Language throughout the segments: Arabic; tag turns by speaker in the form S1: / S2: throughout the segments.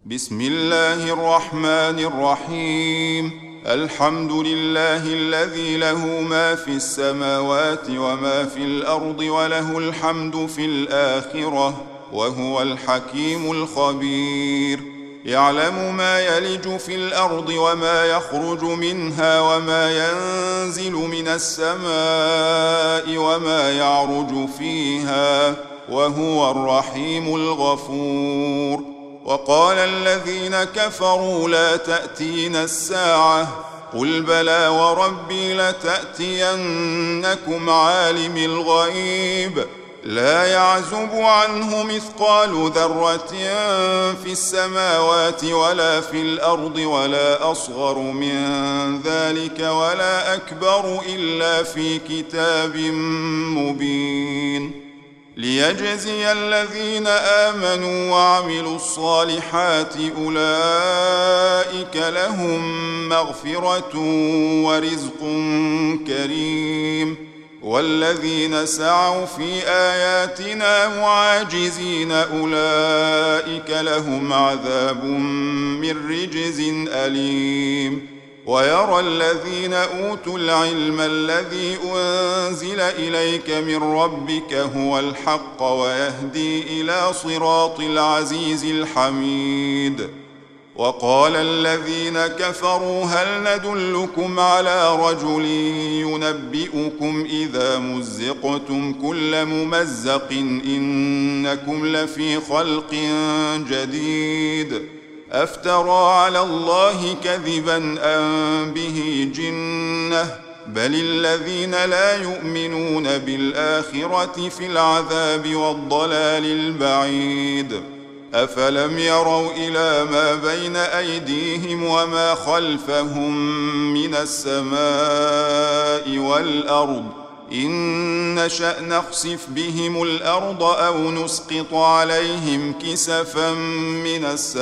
S1: بسم الله الرحمن الرحيم. الحمد لله الذي له ما في السماوات وما في الأرض وله الحمد في الآخرة وهو الحكيم الخبير. يعلم ما يلج في الأرض وما يخرج منها وما ينزل من السماء وما يعرج فيها وهو الرحيم الغفور. وقال الذين كفروا لا تأتينا الساعة قل بلى وربي لتأتينكم عالم الغيب لا يعزب عنه مثقال ذرة في السماوات ولا في الأرض ولا أصغر من ذلك ولا أكبر إلا في كتاب مبين ليجزي الذين آمنوا وعملوا الصالحات أولئك لهم مغفرة ورزق كريم والذين سعوا في آياتنا معاجزين أولئك لهم عذاب من رجز أليم. ويرى الذين أوتوا العلم الذي أنزل إليك من ربك هو الحق ويهدي إلى صراط العزيز الحميد. وقال الذين كفروا هل ندلكم على رجل ينبئكم إذا مزقتم كل ممزق إنكم لفي خلق جديد أفترى على الله كذبا أم به جنة بل الذين لا يؤمنون بالآخرة في العذاب والضلال البعيد. أفلم يروا إلى ما بين أيديهم وما خلفهم من السماء والأرض إن نشأ نخسف بهم الأرض أو نسقط عليهم كسفا من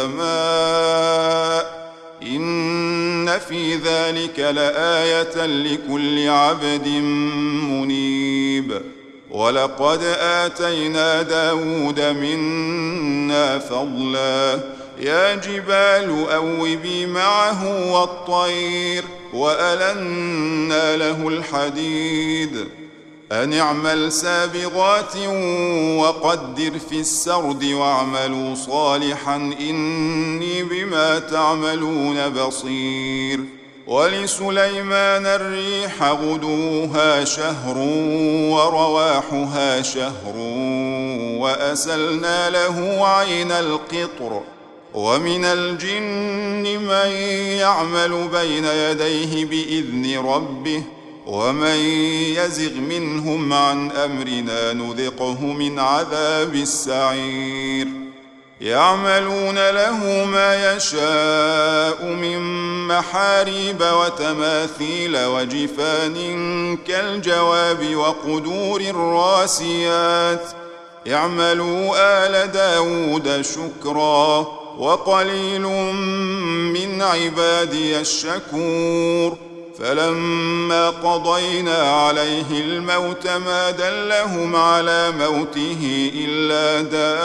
S1: السماء إن في ذلك لآية لكل عبد منيب. ولقد آتينا داود منا فضلا يا جبال أوبي معه والطير وألنا له الحديد أن اعمل سابغات وقدر في السرد واعملوا صالحا إني بما تعملون بصير. ولسليمان الريح غدوها شهر ورواحها شهر وأسلنا له عين القطر ومن الجن من يعمل بين يديه بإذن ربه ومن يزغ منهم عن أمرنا نذقه من عذاب السعير. يعملون له ما يشاء من محاريب وتماثيل وجفان كالجواب وقدور الراسيات اعملوا آل داود شكرا وقليل من عبادي الشكور. فلما قضينا عليه الموت ما دلهم على موته إلا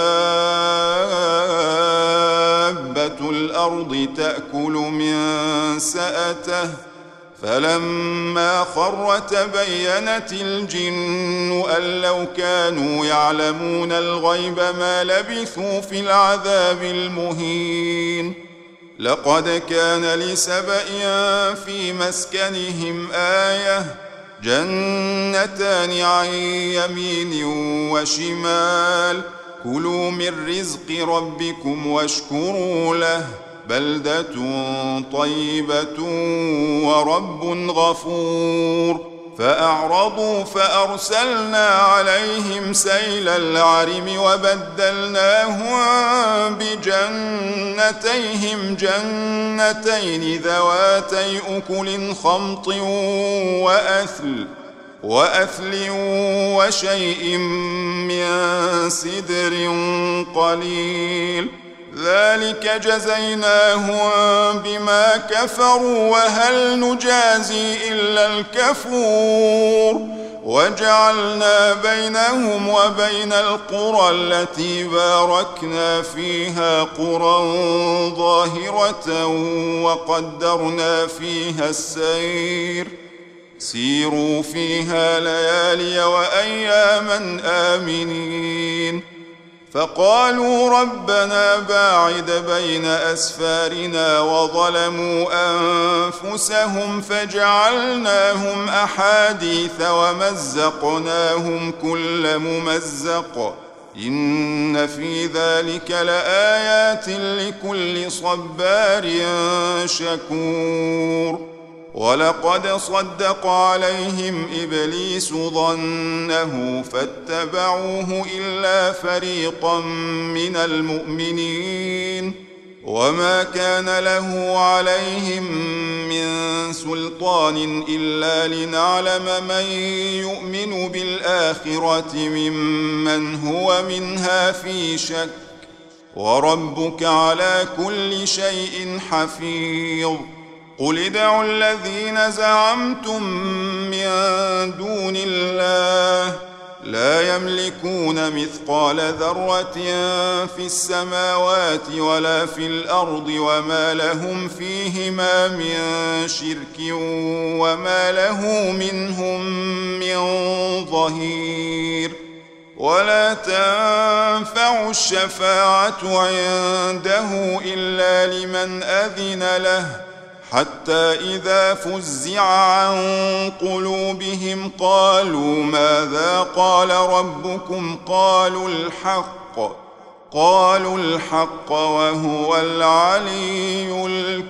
S1: دابة الأرض تأكل من سأته فلما خر تبينت الجن أن لو كانوا يعلمون الغيب ما لبثوا في العذاب المهين. لقد كان لسبإ في مسكنهم آية جنتان عن يمين وشمال كلوا من رزق ربكم واشكروا له بلدة طيبة ورب غفور. فأعرضوا فأرسلنا عليهم سيل العرم وبدلناهم بجنتيهم جنتين ذواتي أكل خمط وأثل وشيء من سدر قليل ذلك جزيناهم بما كفروا وهل نجازي إلا الكفور وجعلنا بينهم وبين القرى التي باركنا فيها قرى ظاهرة وقدرنا فيها السير سيروا فيها ليالي وأياما آمنين فقالوا ربنا باعد بين أسفارنا وظلموا أنفسهم فجعلناهم أحاديث ومزقناهم كل ممزق إن في ذلك لآيات لكل صبار شكور ولقد صدق عليهم إبليس ظنه فاتبعوه إلا فريقا من المؤمنين وما كان له عليهم من سلطان إلا لنعلم من يؤمن بالآخرة ممن هو منها في شك وربك على كل شيء حفيظ قل ادعوا الذين زعمتم من دون الله لا يملكون مثقال ذرة في السماوات ولا في الأرض وما لهم فيهما من شرك وما له منهم من ظهير ولا تنفع الشفاعة عنده إلا لمن أذن له حتى إذا فزع عن قلوبهم قالوا ماذا قال ربكم قالوا الحق وهو العلي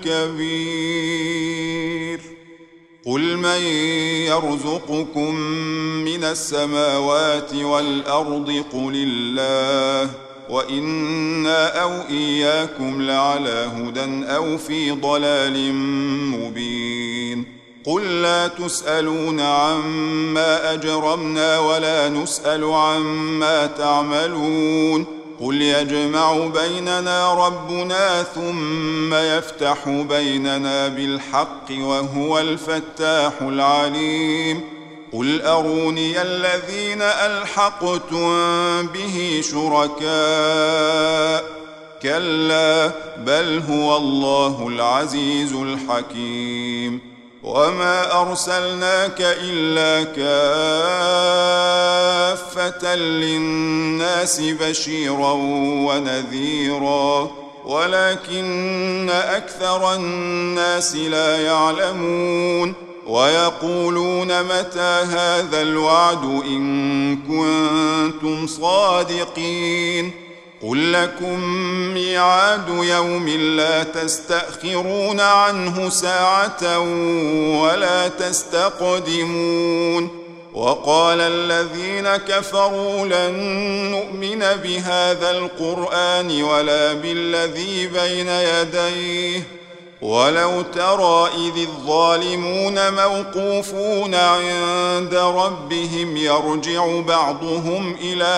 S1: الكبير قل من يرزقكم من السماوات والأرض قل الله وإنا أو إياكم لعلى هدى أو في ضلال مبين قل لا تسألون عما أجرمنا ولا نسأل عما تعملون قل يجمع بيننا ربنا ثم يفتح بيننا بالحق وهو الفتاح العليم قل أروني الذين ألحقتم به شركاء كلا بل هو الله العزيز الحكيم وما أرسلناك إلا كافة للناس بشيرا ونذيرا ولكن أكثر الناس لا يعلمون ويقولون متى هذا الوعد إن كنتم صادقين قل لكم ميعاد يوم لا تستأخرون عنه ساعة ولا تستقدمون وقال الذين كفروا لن نؤمن بهذا القرآن ولا بالذي بين يديه ولو ترى إذ الظالمون موقوفون عند ربهم يرجع بعضهم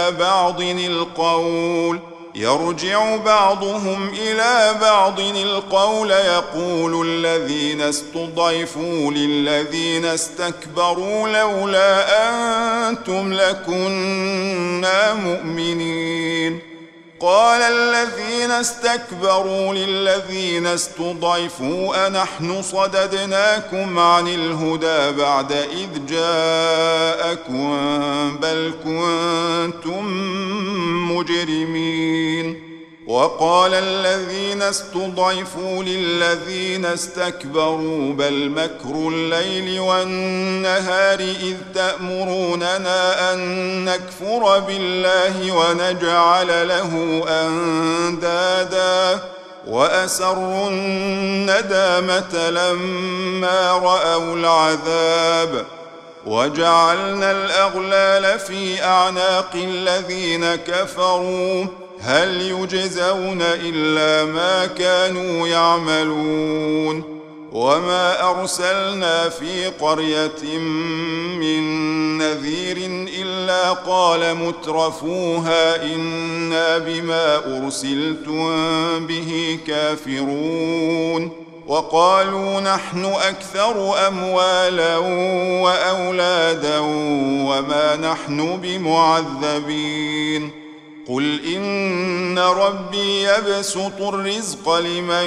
S1: إلى بعض القول يقول الذين استضعفوا للذين استكبروا لولا أنتم لكنا مؤمنين قال الذين استكبروا للذين استضعفوا أنحن صددناكم عن الهدى بعد إذ جاءكم بل كنتم مجرمين وقال الذين استضعفوا للذين استكبروا بل مكر الليل والنهار إذ تأمروننا أن نكفر بالله ونجعل له أندادا وأسروا الندامة لما رأوا العذاب وجعلنا الأغلال في أعناق الذين كفروا هل يجزون إلا ما كانوا يعملون وما أرسلنا في قرية من نذير إلا قال مترفوها إنا بما أرسلتم به كافرون وقالوا نحن أكثر أموالا وأولادا وما نحن بمعذبين قل إن ربي يبسط الرزق لمن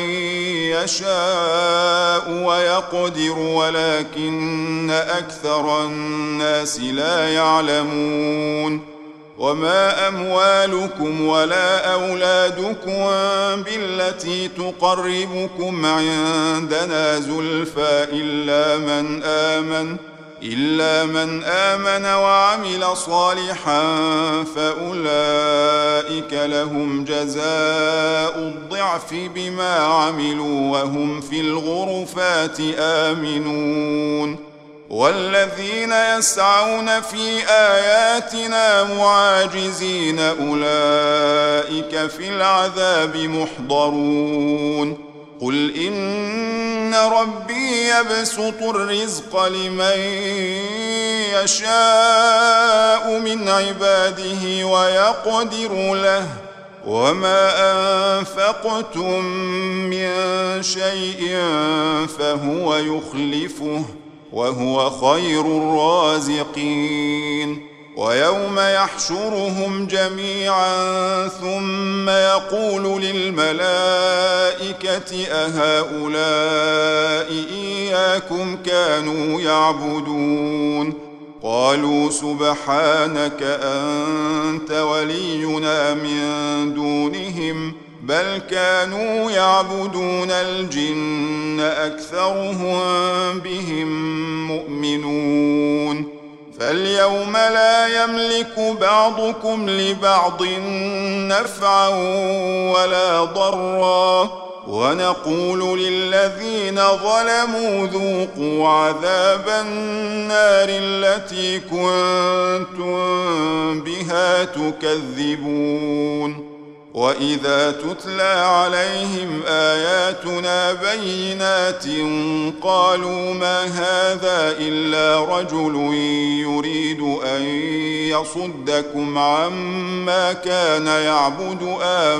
S1: يشاء ويقدر ولكن أكثر الناس لا يعلمون وما أموالكم ولا أولادكم بالتي تقربكم عندنا زلفى إلا من آمن وعمل صالحا فأولئك لهم جزاء الضعف بما عملوا وهم في الغرفات آمنون والذين يسعون في آياتنا معاجزين أولئك في العذاب محضرون قل إن ربي يبسط الرزق لمن يشاء من عباده ويقدر له وما أنفقتم من شيء فهو يخلفه وهو خير الرازقين ويوم يحشرهم جميعا ثم يقول للملائكة أهؤلاء إياكم كانوا يعبدون قالوا سبحانك أنت ولينا من دونهم بل كانوا يعبدون الجن أكثرهم بهم مؤمنون فاليوم لا يملك بعضكم لبعض نفعا ولا ضرا ونقول للذين ظلموا ذوقوا عذاب النار التي كنتم بها تكذبون وإذا تتلى عليهم آياتنا بينات قالوا ما هذا إلا رجل يريد أن يصدكم عما كان يعبد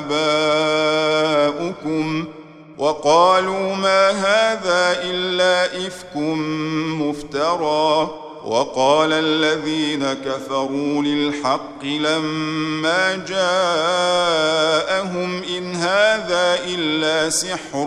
S1: آباؤكم وقالوا ما هذا إلا إفك مفترى وقال الذين كفروا للحق لما جاءهم إن هذا إلا سحر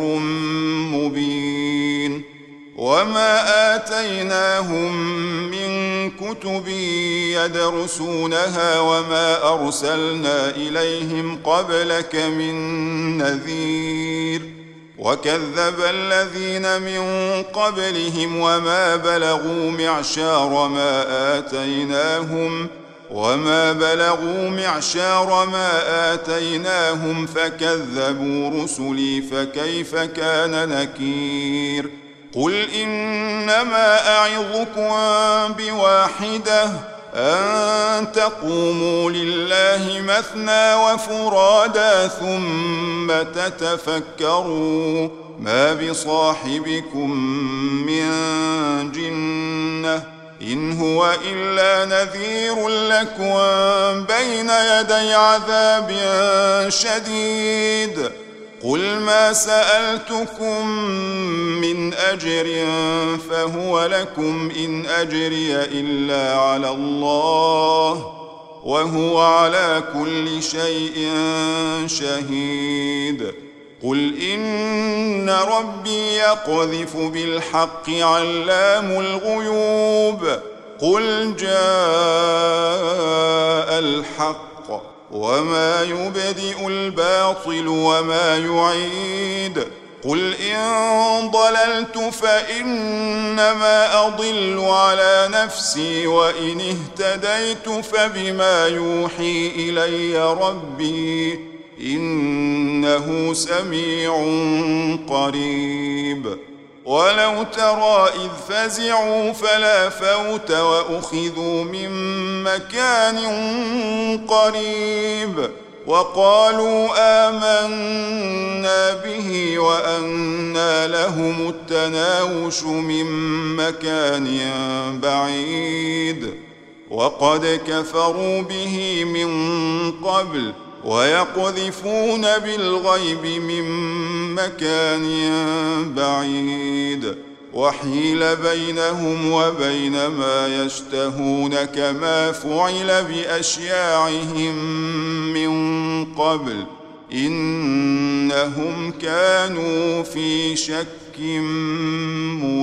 S1: مبين وما آتيناهم من كتب يدرسونها وما أرسلنا إليهم قبلك من نذير وكذب الذين من قبلهم وما بلغوا معشار ما آتيناهم فكذبوا رسلي فكيف كان نكير قل إنما أعظكم بواحدة أن تقوموا لله مثنى وفرادا ثم تتفكروا ما بصاحبكم من جنة إن هو إلا نذير لكم بين يدي عذاب شديد قل ما سألتكم من أجر فهو لكم إن أجري إلا على الله وهو على كل شيء شهيد قل إن ربي يقذف بالحق علام الغيوب قل جاء الحق وما يبدئ الباطل وما يعيد قل إن ضللت فإنما أضل على نفسي وإن اهتديت فبما يوحي إلي ربي إنه سميع قريب ولو ترى إذ فزعوا فلا فوت وأخذوا من مكان قريب وقالوا آمنا به وأنى لهم التناوش من مكان بعيد وقد كفروا به من قبل ويقذفون بالغيب من مكان بعيد وحيل بينهم وبين ما يشتهون كما فعل بأشياعهم من قبل إنهم كانوا في شك